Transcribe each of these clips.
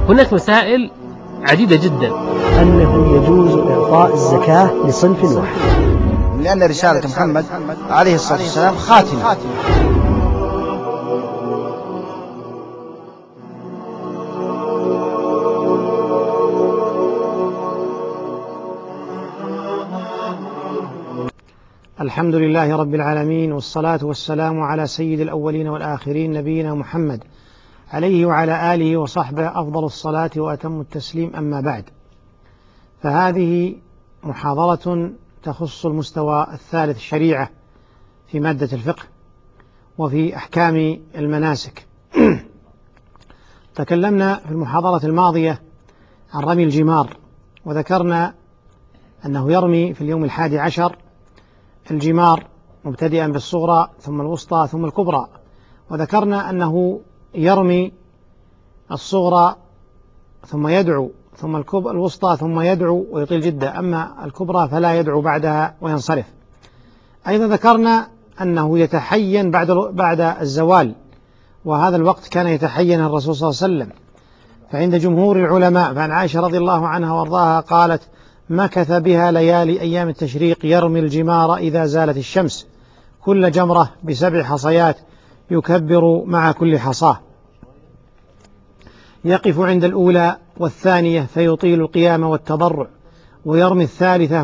هناك مسائل عديدة جدا. أنه يجوز إعطاء الزكاة لصنف واحد، لأن رسالة محمد عليه الصلاة والسلام خاتمة. الحمد لله رب العالمين، والصلاة والسلام على سيد الأولين والآخرين نبينا محمد عليه وعلى آله وصحبه أفضل الصلاة وأتم التسليم. أما بعد، فهذه محاضرة تخص المستوى الثالث الشريعة في مادة الفقه وفي أحكام المناسك. تكلمنا في المحاضرة الماضية عن رمي الجمار، وذكرنا أنه يرمي في اليوم 11 الجمار مبتدئا بالصغرى ثم الوسطى ثم الكبرى، وذكرنا أنه يرمي الصغرى ثم يدعو، ثم الوسطى ثم يدعو ويطيل جدا، أما الكبرى فلا يدعو بعدها وينصرف. أيضا ذكرنا أنه يتحين بعد الزوال، وهذا الوقت كان يتحين الرسول صلى الله عليه وسلم. فعند جمهور العلماء، فعن عائشة رضي الله عنها وارضاها قالت: مكث بها ليالي أيام التشريق يرمي الجمار إذا زالت الشمس، كل جمرة ب7 حصيات يكبر مع كل حصاه، يقف عند الأولى والثانية فيطيل القيام والتضرع، ويرمي الثالثة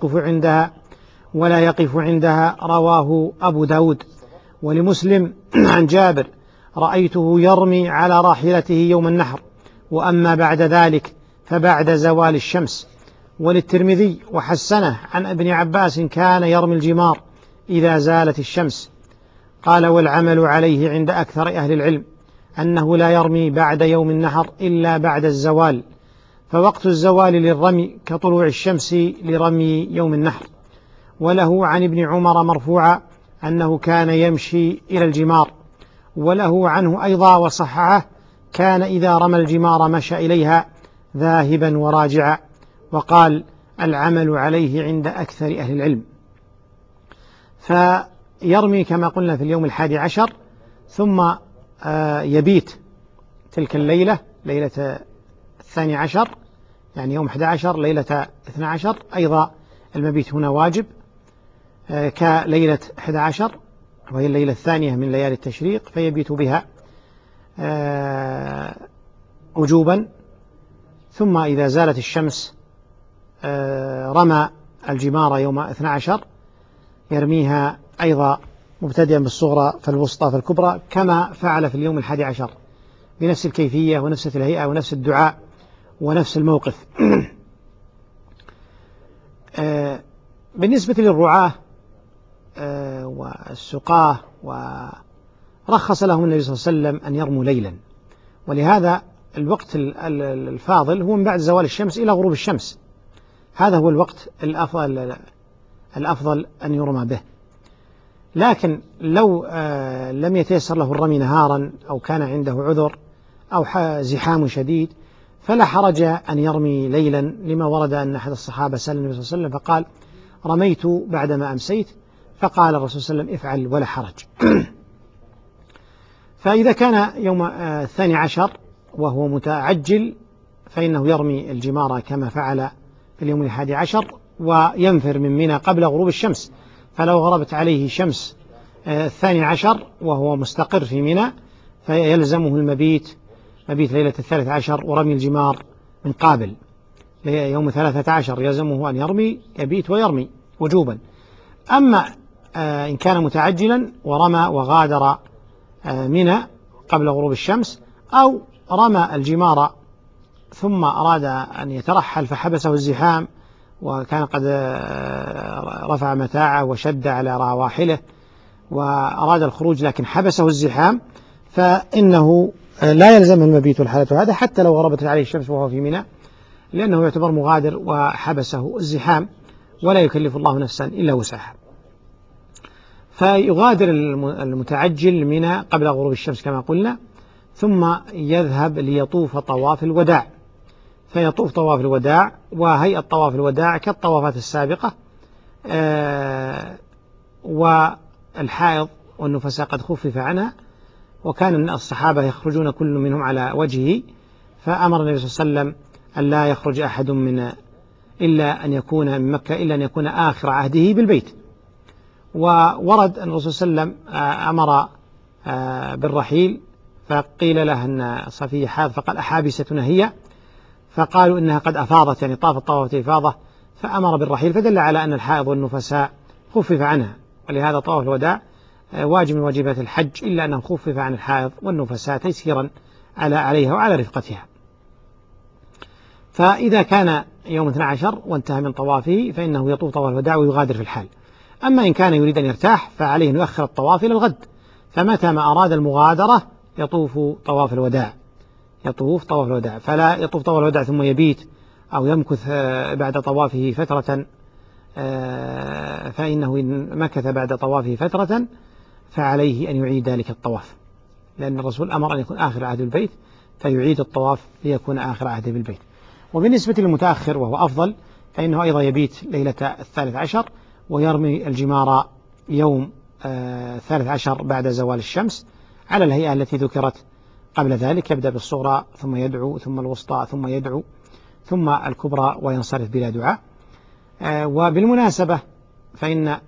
ولا يقف عندها. رواه أبو داود. ولمسلم عن جابر: رأيته يرمي على راحلته يوم النحر، وأما بعد ذلك فبعد زوال الشمس. وللترمذي وحسنه عن ابن عباس: كان يرمي الجمار إذا زالت الشمس. قال: والعمل عليه عند أكثر أهل العلم أنه لا يرمي بعد يوم النحر إلا بعد الزوال، فوقت الزوال للرمي كطلوع الشمس لرمي يوم النحر. وله عن ابن عمر مرفوعا أنه كان يمشي إلى الجمار. وله عنه أيضا وصححه: كان إذا رمى الجمار مشى إليها ذاهبا وراجعا. وقال: العمل عليه عند أكثر أهل العلم. فيرمي كما قلنا في اليوم 11، ثم يبيت تلك الليلة، ليلة 12، يعني يوم 11 ليلة 12. أيضا المبيت هنا واجب كليلة 11، وهي الليلة الثانية من ليالي التشريق، فيبيت بها وجوبا. ثم إذا زالت الشمس رمى الجمار يوم 12، يرميها أيضا مبتدئا بالصغرى فالوسطى فالكبرى، كما فعل في اليوم 11 بنفس الكيفية ونفس الهيئة ونفس الدعاء ونفس الموقف. بالنسبة للرعاة والسقاة، ورخص لهم النبي صلى الله عليه وسلم أن يرموا ليلا، ولهذا الوقت الفاضل هو من بعد زوال الشمس إلى غروب الشمس، هذا هو الوقت الأفضل أن يرمى به. لكن لو لم يتيسر له الرمي نهارا، أو كان عنده عذر أو زحام شديد، فلا حرج أن يرمي ليلا، لما ورد أن أحد الصحابة سأل النبي صلى الله عليه وسلم فقال: رميت بعدما أمسيت، فقال الرسول صلى الله عليه وسلم: افعل ولا حرج. فإذا كان يوم 12 وهو متعجل، فإنه يرمي الجمار كما فعل في اليوم 11، وينفر من منى قبل غروب الشمس. فلو غربت عليه شمس 12 وهو مستقر في منى، فيلزمه المبيت، مبيت ليلة 13، ورمي الجمار من قابل يوم 13 يلزمه أن يبيت ويرمي وجوبا. أما إن كان متعجلا ورمى وغادر منى قبل غروب الشمس، أو رمى الجمار ثم أراد أن يترحل فحبسه الزحام، وكان قد رفع متاعه وشد على رواحله وأراد الخروج لكن حبسه الزحام، فإنه لا يلزم المبيت والحالة هذا حتى لو غربت عليه الشمس وهو في منى، لأنه يعتبر مغادر وحبسه الزحام، ولا يكلف الله نفسا إلا وسعها. فيغادر المتعجل منى قبل غروب الشمس كما قلنا، ثم يذهب ليطوف طواف الوداع، فيطوف طواف الوداع، وهيئة طواف الوداع كالطوافات السابقة. والحائض والنفساء قد خفف عنها، وكان الصحابة يخرجون كل منهم على وجهه، فأمر النبي صلى الله عليه وسلم أن لا يخرج أحد إلا أن يكون من مكة إلا أن يكون آخر عهده بالبيت. وورد أن الرسول صلى الله عليه وسلم أمر بالرحيل، فقيل له أن صفية حاض، فقال أحابستنا هي؟ فقالوا إنها قد أفاضت، يعني طافت طوافة إفاضة، فأمر بالرحيل، فدل على أن الحائض والنفساء خفف عنها، ولهذا طواف الوداع واجب من واجبات الحج، إلا أنه خفف عن الحائض والنفساء تيسيرا عليها وعلى رفقتها. فإذا كان يوم 12 وانتهى من طوافه فإنه يطوف طواف الوداع ويغادر في الحال. أما إن كان يريد أن يرتاح فعليه أن يؤخر الطواف إلى الغد، فمتى ما أراد المغادرة يطوف طواف الوداع، فلا يطوف طواف الوداع ثم يبيت أو يمكث بعد طوافه فترة، فإنه إن مكث بعد طوافه فترة فعليه أن يعيد ذلك الطواف، لأن الرسول أمر أن يكون آخر عهد بالبيت، فيعيد الطواف ليكون آخر عهد بالبيت. وبالنسبة للمتأخر وهو أفضل فإنه أيضا يبيت ليلة 13 ويرمي الجمار يوم 13 بعد زوال الشمس على الهيئة التي ذكرت قبل ذلك، يبدأ بالصغرى ثم يدعو ثم الوسطى ثم يدعو ثم الكبرى وينصرف بلا دعاء. وبالمناسبة فإن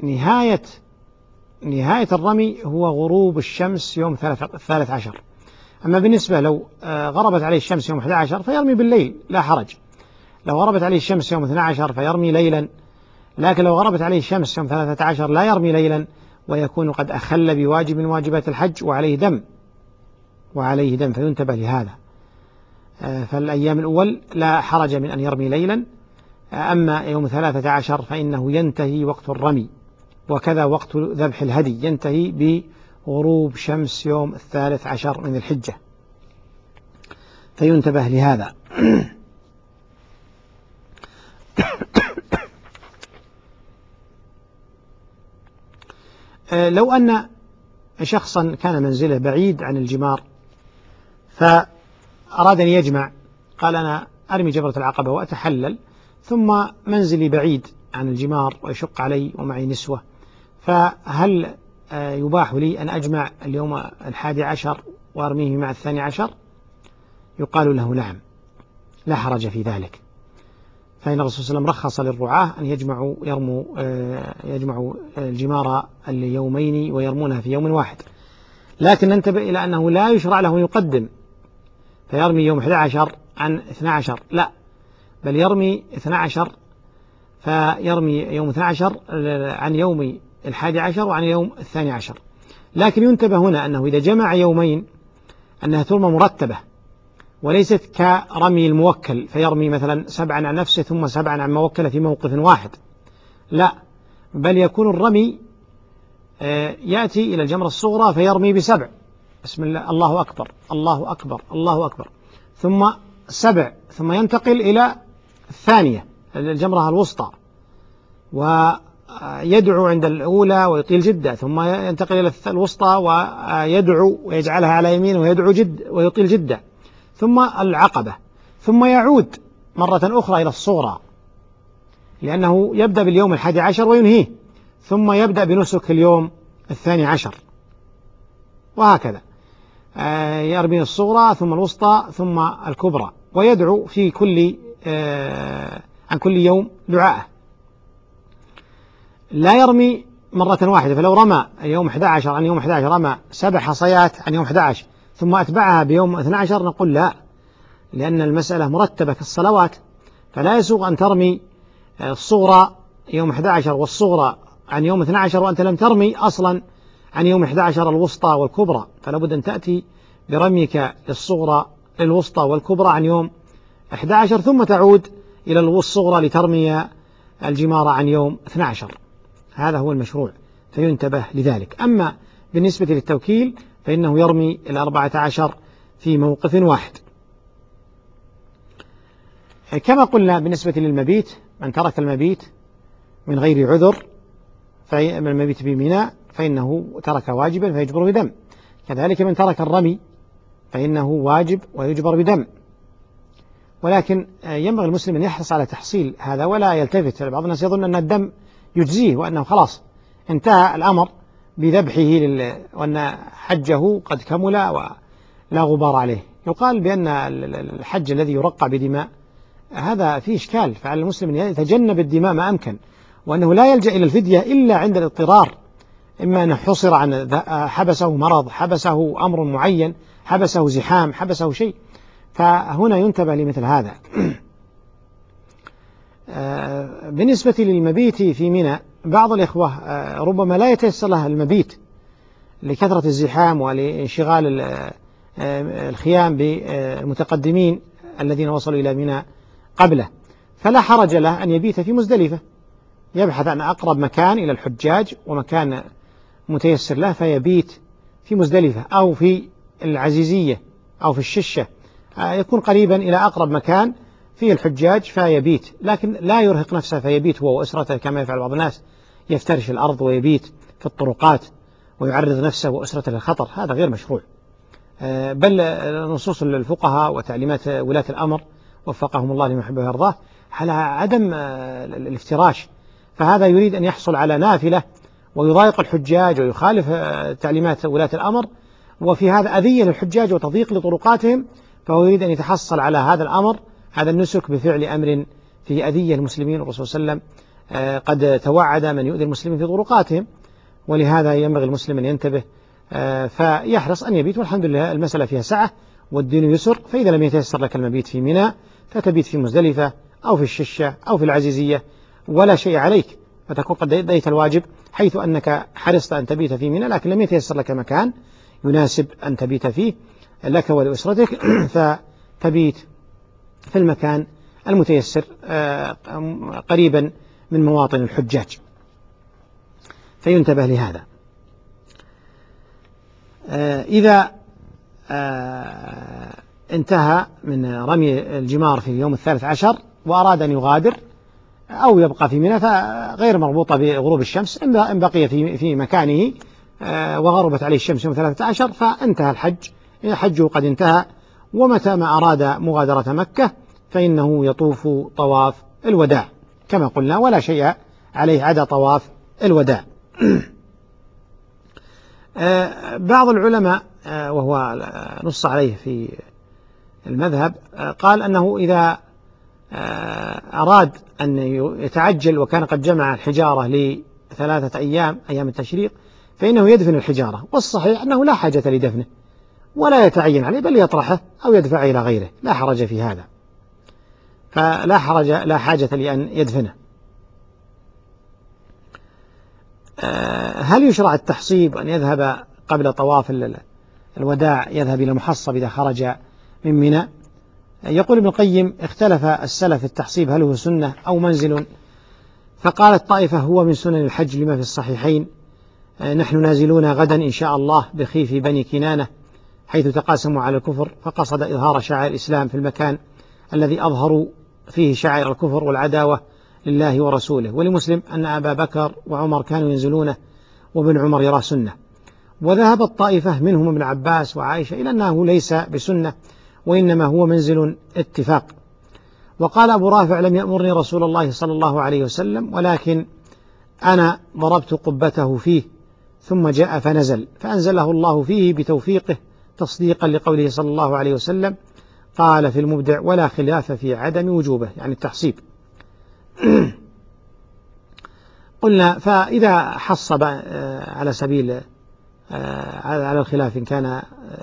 نهاية الرمي هو غروب الشمس يوم 13. أما بالنسبة لو غربت عليه الشمس يوم 11 فيرمي بالليل لا حرج، لو غربت عليه الشمس يوم 12 فيرمي ليلا، لكن لو غربت عليه الشمس يوم 13 لا يرمي ليلا، ويكون قد أخل بواجب من واجبات الحج وعليه دم فينتبه لهذا. فالأيام الأول لا حرج من أن يرمي ليلا، أما يوم 13 فإنه ينتهي وقت الرمي، وكذا وقت ذبح الهدي ينتهي بغروب شمس يوم 13 من الحجة، فينتبه لهذا. لو أن شخصا كان منزله بعيد عن الجمار فأراد أن يجمع، قال أنا أرمي جبرة العقبة وأتحلل، ثم منزلي بعيد عن الجمار ويشق علي ومعي نسوة، فهل يباح لي أن أجمع اليوم 11 وأرميه مع 12؟ يقال له نعم، لا حرج في ذلك، فإن الرسول صلى الله عليه وسلم رخص للرعاة أن يجمعوا الجمار اليومين ويرمونها في يوم واحد، لكن ننتبه إلى أنه لا يشرع له يقدم فيرمي يوم 11 عن 12، لا، بل يرمي 12 فيرمي يوم 12 عن يوم 11 وعن يوم 12. لكن ينتبه هنا أنه إذا جمع يومين أنها ترمى مرتبة، وليست كرمي الموكل فيرمي مثلا 7 عن نفسه ثم 7 عن موكله في موقف واحد، لا، بل يكون الرمي يأتي إلى الجمرة الصغرى فيرمي ب7 بسم الله الله أكبر الله أكبر الله أكبر، ثم 7، ثم ينتقل إلى الثانية الجمرة الوسطى ويدعو عند الأولى ويطيل جدا، ثم ينتقل إلى الوسطى ويدعو ويجعلها على يمينه ويطيل جدا، ثم العقبة، ثم يعود مرة أخرى إلى الصغرى، لأنه يبدأ باليوم 11 وينهيه، ثم يبدأ بنسك اليوم 12، وهكذا يرمي الصغرى ثم الوسطى ثم الكبرى، ويدعو في عن كل يوم دعاءه، لا يرمي مرة واحدة. فلو رمى يوم 11 عن يوم 11 رمى 7 حصيات عن يوم 11 ثم أتبعها بيوم 12 نقول لا، لأن المسألة مرتبة كالصلوات، فلا يسوغ أن ترمي الصغرى يوم 11 والصغرى عن يوم 12 وأنت لم ترمي أصلا عن يوم 11 الوسطى والكبرى، فلا بد أن تأتي برميك للصغرى للوسطى والكبرى عن يوم 11 ثم تعود إلى الصغرى لترمي الجمار عن يوم 12، هذا هو المشروع، فينتبه لذلك. أما بالنسبة للتوكيل فإنه يرمي 14 في موقف واحد. كما قلنا بالنسبة للمبيت، من ترك المبيت من غير عذر من المبيت بمنى فإنه ترك واجبا فيجبر بدم، كذلك من ترك الرمي فإنه واجب ويجبر بدم. ولكن ينبغي المسلم أن يحرص على تحصيل هذا ولا يلتفت، بعض الناس يظن أن الدم يجزيه وأنه خلاص انتهى الأمر بذبحه وأن حجه قد كمل ولا غبار عليه، يقال بأن الحج الذي يرقى بدماء هذا فيه إشكال، فعلى المسلم أن يتجنب الدماء ما أمكن، وأنه لا يلجأ إلى الفدية إلا عند الاضطرار، إما أنه حصر عن حبسه مرض، حبسه أمر معين، حبسه زحام، حبسه شيء، فهنا ينتبه لمثل هذا. بالنسبة للمبيت في منى، بعض الإخوة ربما لا يتيسر له المبيت لكثرة الزحام ولانشغال الخيام بالمتقدمين الذين وصلوا إلى منى قبله، فلا حرج له أن يبيت في مزدلفة، يبحث عن أقرب مكان إلى الحجاج ومكان متيسر له فيبيت في مزدلفة أو في العزيزية أو في الششة، يكون قريبا إلى أقرب مكان فيه الحجاج فيبيت، لكن لا يرهق نفسه فيبيت هو وأسرته كما يفعل بعض الناس، يفترش الأرض ويبيت في الطرقات ويعرض نفسه وأسرته للخطر، هذا غير مشروع. بل نصوص الفقهاء وتعليمات ولاة الأمر وفقهم الله لما يحب ويرضاه على عدم الافتراش، فهذا يريد أن يحصل على نافلة ويضايق الحجاج ويخالف تعليمات ولاة الأمر، وفي هذا أذية للحجاج وتضييق لطرقاتهم، فهو يريد أن يتحصل على هذا الأمر، هذا النسك، بفعل أمر فيه أذية المسلمين، والرسول صلى الله عليه وسلم قد توعد من يؤذي المسلمين في طرقاتهم، ولهذا ينبغي المسلم أن ينتبه فيحرص أن يبيت، والحمد لله المسألة فيها سعة والدين يسر، فإذا لم يتيسر لك المبيت في منى فتبيت في مزدلفة أو في الششة أو في العزيزية ولا شيء عليك، فتكون قد أديت الواجب، حيث أنك حرصت أن تبيت في منى لكن لم يتيسر لك مكان يناسب أن تبيت فيه لك ولأسرتك، فتبيت في المكان المتيسر قريبا من مواطن الحجاج، فينتبه لهذا. إذا انتهى من رمي الجمار في اليوم 13 وأراد أن يغادر أو يبقى في منى فغير مربوطة بغروب الشمس، إن بقي في مكانه وغربت عليه الشمس يوم 13 فانتهى الحج، حجه قد انتهى، ومتى ما أراد مغادرة مكة فإنه يطوف طواف الوداع كما قلنا، ولا شيء عليه عدا طواف الوداع. بعض العلماء وهو نص عليه في المذهب قال أنه إذا أراد أن يتعجل وكان قد جمع الحجارة ل3 أيام التشريق فإنه يدفن الحجارة، والصحيح أنه لا حاجة لدفنه ولا يتعين عليه، بل يطرحه أو يدفع إلى غيره، لا حرج في هذا، لا حاجة لأن يدفنه. هل يشرع التحصيب أن يذهب قبل طواف الوداع يذهب إلى محصب إذا خرج من منى؟ يقول ابن القيم اختلف السلف في التحصيب هل هو سنة أو منزل، فقالت طائفة هو من سنن الحج لما في الصحيحين، نحن نازلون غدا إن شاء الله بخيف بني كنانة حيث تقاسموا على الكفر، فقصد إظهار شعائر الإسلام في المكان الذي أظهروا فيه شعائر الكفر والعداوة لله ورسوله. ولمسلم أن أبا بكر وعمر كانوا ينزلونه وابن عمر يرى سنة. وذهبت طائفة منهم ابن عباس وعائشة إلى أنه ليس بسنة وإنما هو منزل اتفاق. وقال أبو رافع لم يأمرني رسول الله صلى الله عليه وسلم ولكن أنا ضربت قبته فيه ثم جاء فنزل فأنزله الله فيه بتوفيقه تصديقا لقوله صلى الله عليه وسلم قال في المبدع ولا خلاف في عدم وجوبه، يعني التحصيب. قلنا فإذا حصب على سبيل على الخلاف إن كان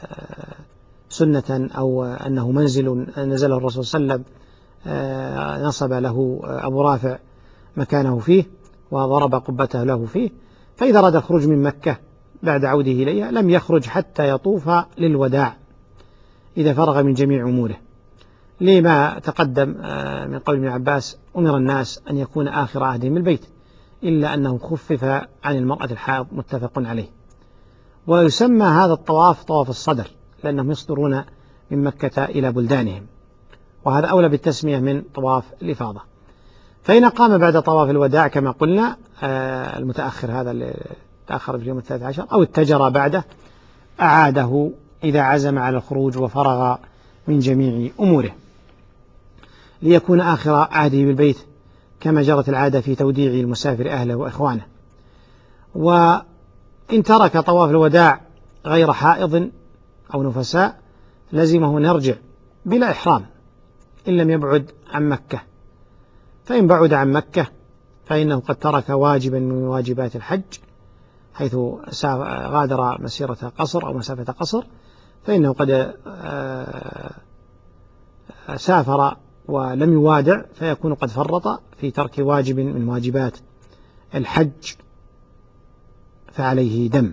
سنة أو أنه منزل نزله الرسول صلى الله عليه وسلم نصب له أبو رافع مكانه فيه وضرب قبته له فيه، فإذا أراد الخروج من مكة بعد عوده إليها لم يخرج حتى يطوف للوداع إذا فرغ من جميع أموره، لما تقدم من قول ابن عباس أمر الناس أن يكون آخر عهدهم البيت إلا أنه خفف عن المرأة الحائض، متفق عليه. ويسمى هذا الطواف طواف الصدر لأنهم يصدرون من مكة إلى بلدانهم، وهذا أولى بالتسمية من طواف الإفاضة. فإن قام بعد طواف الوداع كما قلنا المتأخر هذا اللي تأخر في اليوم 13 أو اتجر بعده أعاده إذا عزم على الخروج وفرغ من جميع أموره ليكون آخر عهده بالبيت كما جرت العادة في توديع المسافر أهله وإخوانه. وإن ترك طواف الوداع غير حائض أو نفساء لزمه أن يرجع بلا إحرام إن لم يبعد عن مكة. فإن بعد عن مكة فإنه قد ترك واجبا من واجبات الحج، حيث غادر مسيرة قصر أو مسافة قصر، فإنه قد سافر ولم يوادع، فيكون قد فرط في ترك واجب من واجبات الحج، فعليه دم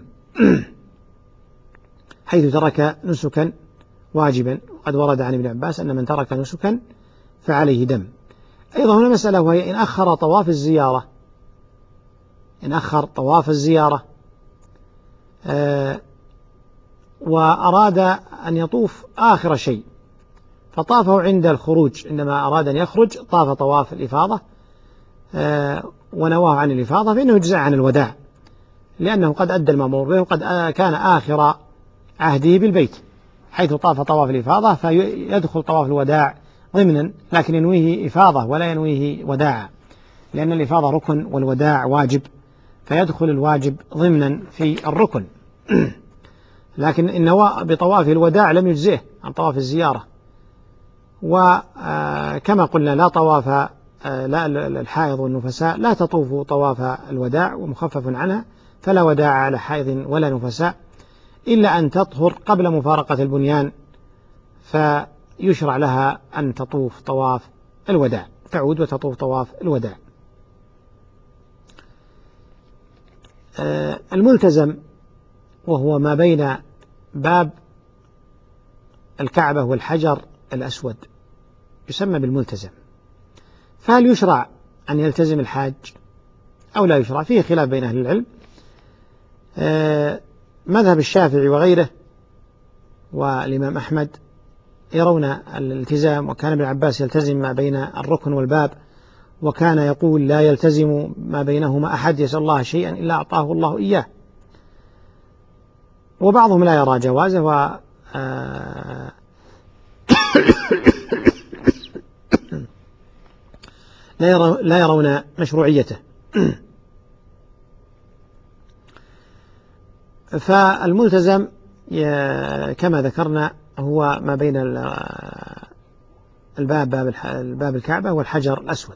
حيث ترك نسكا واجبا. وقد ورد عن ابن عباس أن من ترك نسكا فعليه دم. أيضا هنا مسألة، وهي إن أخر طواف الزيارة، وأراد أن يطوف آخر شيء فطافه عند الخروج، عندما أراد أن يخرج طاف طواف الإفاضة ونواه عن الإفاضة، فإنه يجزع عن الوداع، لأنه قد أدى المأمور به، وقد كان آخر عهده بالبيت حيث طاف طواف الإفاضة، فيدخل طواف الوداع ضمنا، لكن ينويه إفاضة ولا ينويه وداع، لأن الإفاضة ركن والوداع واجب، فيدخل الواجب ضمنا في الركن. لكن إن نوى بطواف الوداع لم يجزئه عن طواف الزيارة. وكما قلنا لا طواف لا الحائض والنفساء لا تطوف طواف الوداع ومخفف عنها، فلا وداع على حائض ولا نفساء إلا أن تطهر قبل مفارقة البنيان، فيشرع لها أن تطوف طواف الوداع، تعود وتطوف طواف الوداع. الملتزم وهو ما بين باب الكعبة والحجر الأسود يسمى بالملتزم. فهل يشرع أن يلتزم الحاج أو لا يشرع؟ فيه خلاف بين أهل العلم. مذهب الشافعي وغيره والإمام أحمد يرون الالتزام، وكان ابن عباس يلتزم ما بين الركن والباب، وكان يقول لا يلتزم ما بينهما أحد يسأل الله شيئا إلا أعطاه الله إياه. وبعضهم لا يرى جوازه لا يرون مشروعيته. فالملتزم كما ذكرنا هو ما بين باب الكعبة والحجر الأسود.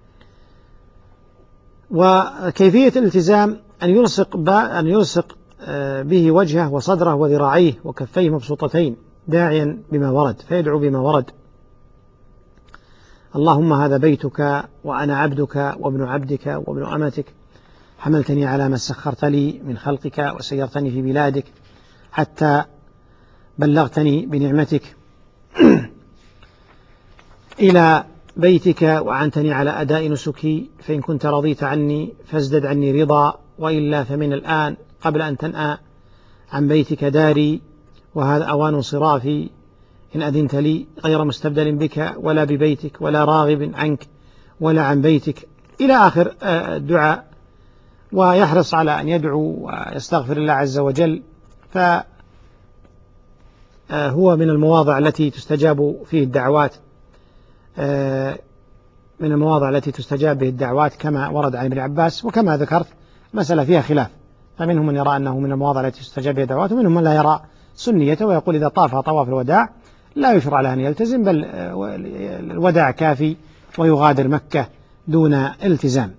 وكيفية الالتزام أن يلصق به وجهه وصدره وذراعيه وكفيه مبسوطتين داعيا بما ورد، فيدعو بما ورد: اللهم هذا بيتك وأنا عبدك وابن عبدك وابن أمتك، حملتني على ما سخرت لي من خلقك وسيرتني في بلادك حتى بلغتني بنعمتك إلى بيتك وأعنتني على أداء نسكي، فإن كنت رضيت عني فازدد عني رضا، وإلا فمن الآن قبل أن تنأى عن بيتك داري، وهذا أوان صرافي، إن أذنت لي غير مستبدل بك ولا ببيتك ولا راغب عنك ولا عن بيتك، إلى آخر الدعاء. ويحرص على أن يدعو ويستغفر الله عز وجل، فهو من المواضع التي تستجاب فيه الدعوات، من المواضع التي تستجاب به الدعوات كما ورد عن ابن عباس. وكما ذكرت مسألة فيها خلاف، فمنهم من يرى أنه من المواضع التي تستجاب بها الدعوات، ومنهم من لا يرى سنيته ويقول إذا طاف طواف الوداع لا يشرع له أن يلتزم، بل الوداع كافي ويغادر مكة دون التزام.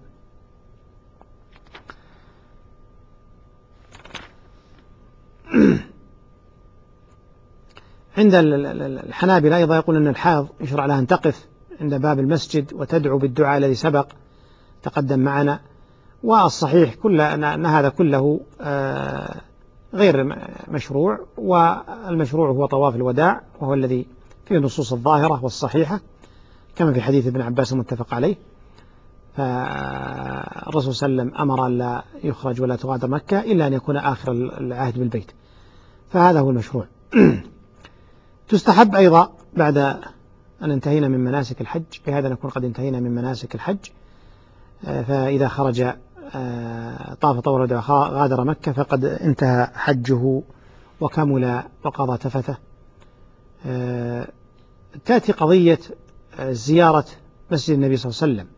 عند الحنابلة أيضا يقول أن الحائض يشرع لها أن تقف عند باب المسجد وتدعو بالدعاء الذي سبق تقدم معنا. والصحيح أن هذا كله غير مشروع، والمشروع هو طواف الوداع، وهو الذي فيه النصوص الظاهرة والصحيحة كما في حديث ابن عباس المتفق عليه. فالرسول صلى الله عليه وسلم أمر أن لا يخرج ولا تغادر مكة إلا أن يكون آخر العهد بالبيت، فهذا هو المشروع. تستحب أيضا بعد أن انتهينا من مناسك الحج، بهذا نكون قد انتهينا من مناسك الحج، فإذا خرج طاف طواف الوداع غادر مكة فقد انتهى حجه وكمل وقضى تفثه. تأتي قضية زيارة مسجد النبي صلى الله عليه وسلم.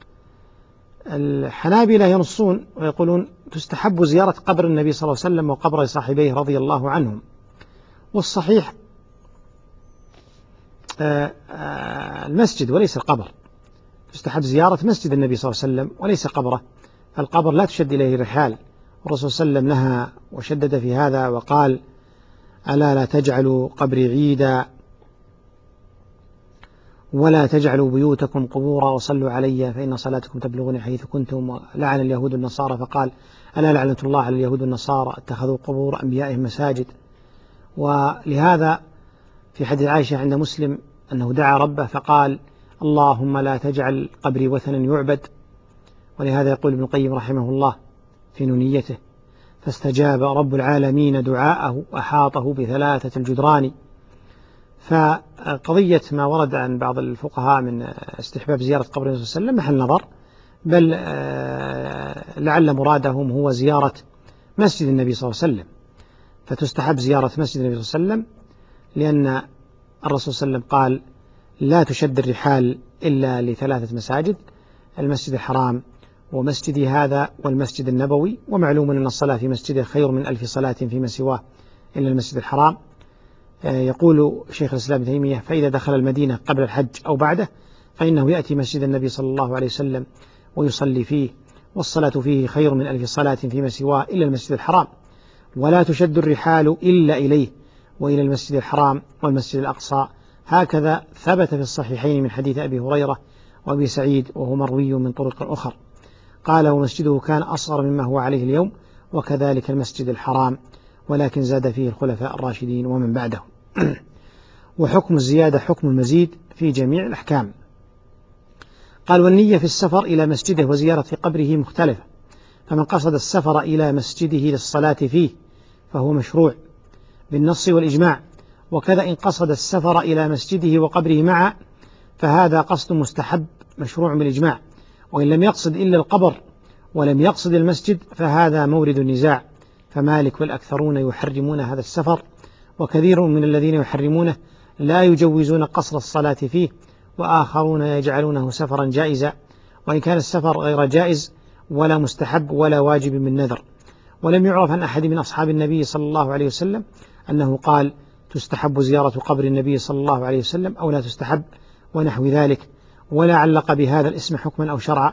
الحنابلة ينصون ويقولون تستحب زيارة قبر النبي صلى الله عليه وسلم وقبر صاحبيه رضي الله عنهم، والصحيح المسجد وليس القبر. تستحب زيارة مسجد النبي صلى الله عليه وسلم وليس قبره. القبر لا تشد إليه رحال، والرسول صلى الله عليه وسلم نهى وشدد في هذا وقال: ألا لا تجعلوا قبري عيدا ولا تجعلوا بيوتكم قبورا وصلوا علي فإن صلاتكم تبلغني حيث كنتم. لعن اليهود والنصارى فقال: ألا لعنة الله على اليهود والنصارى اتخذوا قبور أنبيائهم مساجد. ولهذا في حديث عائشة عند مسلم أنه دعا ربه فقال: اللهم لا تجعل قبري وثنا يعبد. ولهذا يقول ابن القيم رحمه الله في نونيته: فاستجاب رب العالمين دعاءه وأحاطه بثلاثة الجدران. فقضية ما ورد عن بعض الفقهاء من استحباب زيارة قبر النبي صلى الله عليه وسلم محل نظر، بل لعل مرادهم هو زيارة مسجد النبي صلى الله عليه وسلم، فتستحب زيارة مسجد النبي صلى الله عليه وسلم، لأن الرسول صلى الله عليه وسلم قال: لا تشد الرحال إلا لثلاثة مساجد: المسجد الحرام ومسجدي هذا والمسجد النبوي. ومعلوم أن الصلاة في مسجده خير من 1000 صلاة فيما سواه إلا المسجد الحرام. يقول شيخ الإسلام ابن تيمية: فإذا دخل المدينة قبل الحج أو بعده فإنه يأتي مسجد النبي صلى الله عليه وسلم ويصلي فيه، والصلاة فيه خير من 1000 صلاة فيما سواه إلا المسجد الحرام. ولا تشد الرحال إلا إليه وإلى المسجد الحرام والمسجد الأقصى. هكذا ثبت في الصحيحين من حديث أبي هريرة وأبي سعيد، وهو مروي من طرق أخرى. قال: ومسجده كان أصغر مما هو عليه اليوم، وكذلك المسجد الحرام، ولكن زاد فيه الخلفاء الراشدين ومن بعدهم. وحكم الزيادة حكم المزيد في جميع الأحكام. قال: والنية في السفر إلى مسجده وزيارة قبره مختلفة، فمن قصد السفر إلى مسجده للصلاة فيه فهو مشروع بالنص والإجماع، وكذا إن قصد السفر إلى مسجده وقبره معا فهذا قصد مستحب مشروع بالإجماع. وإن لم يقصد إلا القبر ولم يقصد المسجد فهذا مورد النزاع، فمالك والأكثرون يحرمون هذا السفر، وكثير من الذين يحرمونه لا يجوزون قصر الصلاة فيه، وآخرون يجعلونه سفرا جائزا، وإن كان السفر غير جائز ولا مستحب ولا واجب من نذر. ولم يعرف عن أحد من أصحاب النبي صلى الله عليه وسلم أنه قال: تستحب زيارة قبر النبي صلى الله عليه وسلم أو لا تستحب ونحو ذلك، ولا علق بهذا الاسم حكما أو شرعا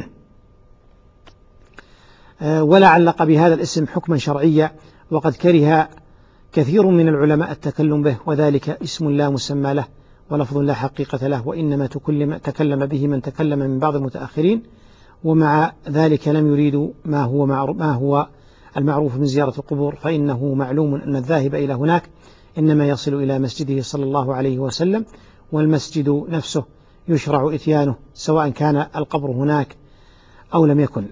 ولا علق بهذا الاسم حكما شرعيا. وقد كره كثير من العلماء التكلم به، وذلك اسم لا مسمى له ولفظ لا حقيقة له، وإنما تكلم به من تكلم من بعض المتأخرين، ومع ذلك لم يريدوا ما هو المعروف من زيارة القبور، فإنه معلوم أن الذاهب إلى هناك إنما يصل إلى مسجده صلى الله عليه وسلم، والمسجد نفسه يشرع إتيانه سواء كان القبر هناك أو لم يكن.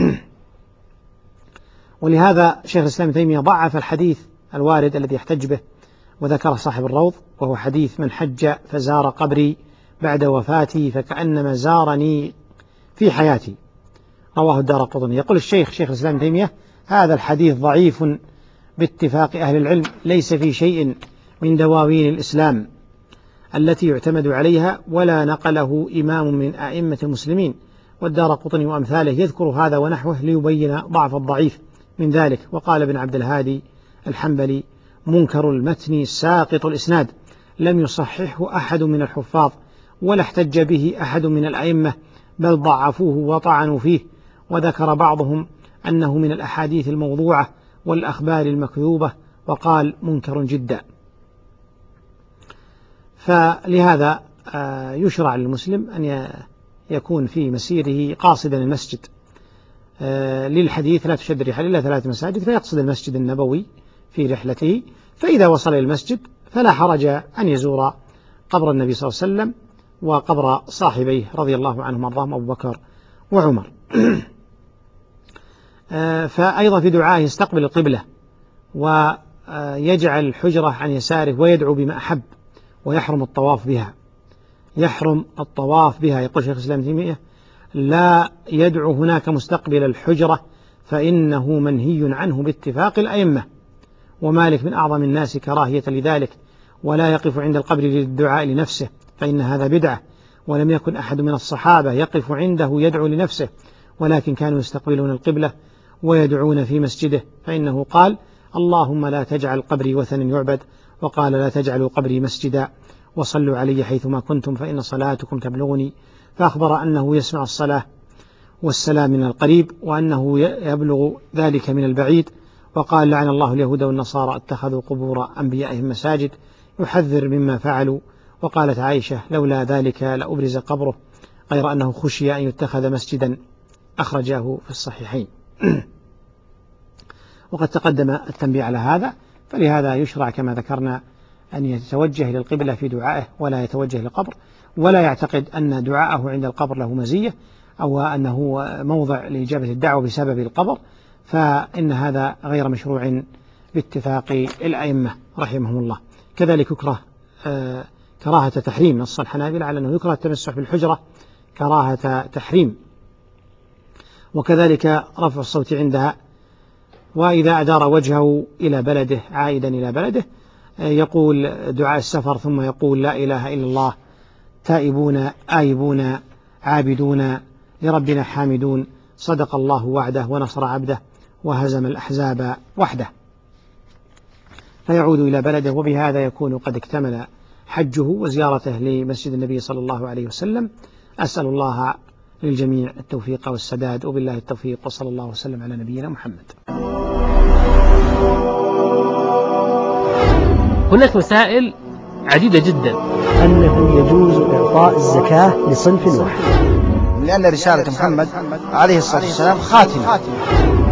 ولهذا شيخ الإسلام ابن تيمية ضعف الحديث الوارد الذي يحتج به وذكر صاحب الروض، وهو حديث: من حج فزار قبري بعد وفاتي فكأنما زارني في حياتي، رواه الدارقطني. يقول شيخ الإسلام ابن تيمية: هذا الحديث ضعيف باتفاق أهل العلم، ليس في شيء من دواوين الإسلام التي يعتمد عليها، ولا نقله إمام من أئمة المسلمين. والدارقطني وأمثاله يذكر هذا ونحوه ليبين ضعف الضعيف من ذلك. وقال ابن عبد الهادي الحنبلي: منكر المتن ساقط الإسناد، لم يصححه أحد من الحفاظ ولا احتج به أحد من الأئمة، بل ضعفوه وطعنوا فيه، وذكر بعضهم أنه من الأحاديث الموضوعة والأخبار المكذوبة، وقال: منكر جدا. فلهذا يشرع للمسلم أن يكون في مسيره قاصدا المسجد، للحديث: لا تشد الرحال إلا 3 مساجد، فيقصد المسجد النبوي في رحلته، فإذا وصل إلى المسجد فلا حرج أن يزور قبر النبي صلى الله عليه وسلم وقبر صاحبيه رضي الله عنهم وارضاهم أبو بكر وعمر. فأيضا في دعائه يستقبل القبلة ويجعل الحجرة عن يساره ويدعو بما أحب، ويحرم الطواف بها. يحرم الطواف بها. يقول شيخ الإسلام ابن تيمية: لا يدعو هناك مستقبل الحجرة فإنه منهي عنه باتفاق الأئمة، ومالك من أعظم الناس كراهية لذلك. ولا يقف عند القبر للدعاء لنفسه فإن هذا بدعة، ولم يكن أحد من الصحابة يقف عنده يدعو لنفسه، ولكن كانوا يستقبلون القبلة ويدعون في مسجده، فإنه قال: اللهم لا تجعل قبري وثنا يعبد، وقال: لا تجعلوا قبري مسجدا. وصلوا علي حيثما كنتم فإن صلاتكم تبلغني. فأخبر أنه يسمع الصلاة والسلام من القريب وأنه يبلغ ذلك من البعيد. وقال لعن الله اليهود والنصارى اتخذوا قبور أنبيائهم مساجد، يحذر مما فعلوا. وقالت عائشة لولا ذلك لأبرز قبره، غير أنه خشي أن يتخذ مسجدا، أخرجاه في الصحيحين. وقد تقدم التنبيه على هذا، فلهذا يشرع كما ذكرنا أن يتوجه للقبلة في دعائه ولا يتوجه للقبر، ولا يعتقد أن دعاءه عند القبر له مزية أو أنه موضع لإجابة الدعوة بسبب القبر، فإن هذا غير مشروع باتفاق الأئمة رحمهم الله. كذلك يكره كراهة تحريم، نص الحنابلة على أنه يكره التمسح بالحجرة كراهة تحريم، وكذلك رفع الصوت عندها. وإذا أدار وجهه إلى بلده عائدا إلى بلده يقول دعاء السفر ثم يقول لا إله إلا الله، تائبون آيبون عابدون لربنا حامدون، صدق الله وعده ونصر عبده وهزم الأحزاب وحده، فيعود إلى بلده، وبهذا يكون قد اكتمل حجه وزيارته لمسجد النبي صلى الله عليه وسلم. أسأل الله للجميع التوفيق والسداد، وبالله التوفيق، وصلى الله وسلم على نبينا محمد. هناك مسائل عديدة جدا. أنه يجوز إعطاء الزكاة لصنف واحد، لأن رسالة محمد عليه الصلاة والسلام خاتمة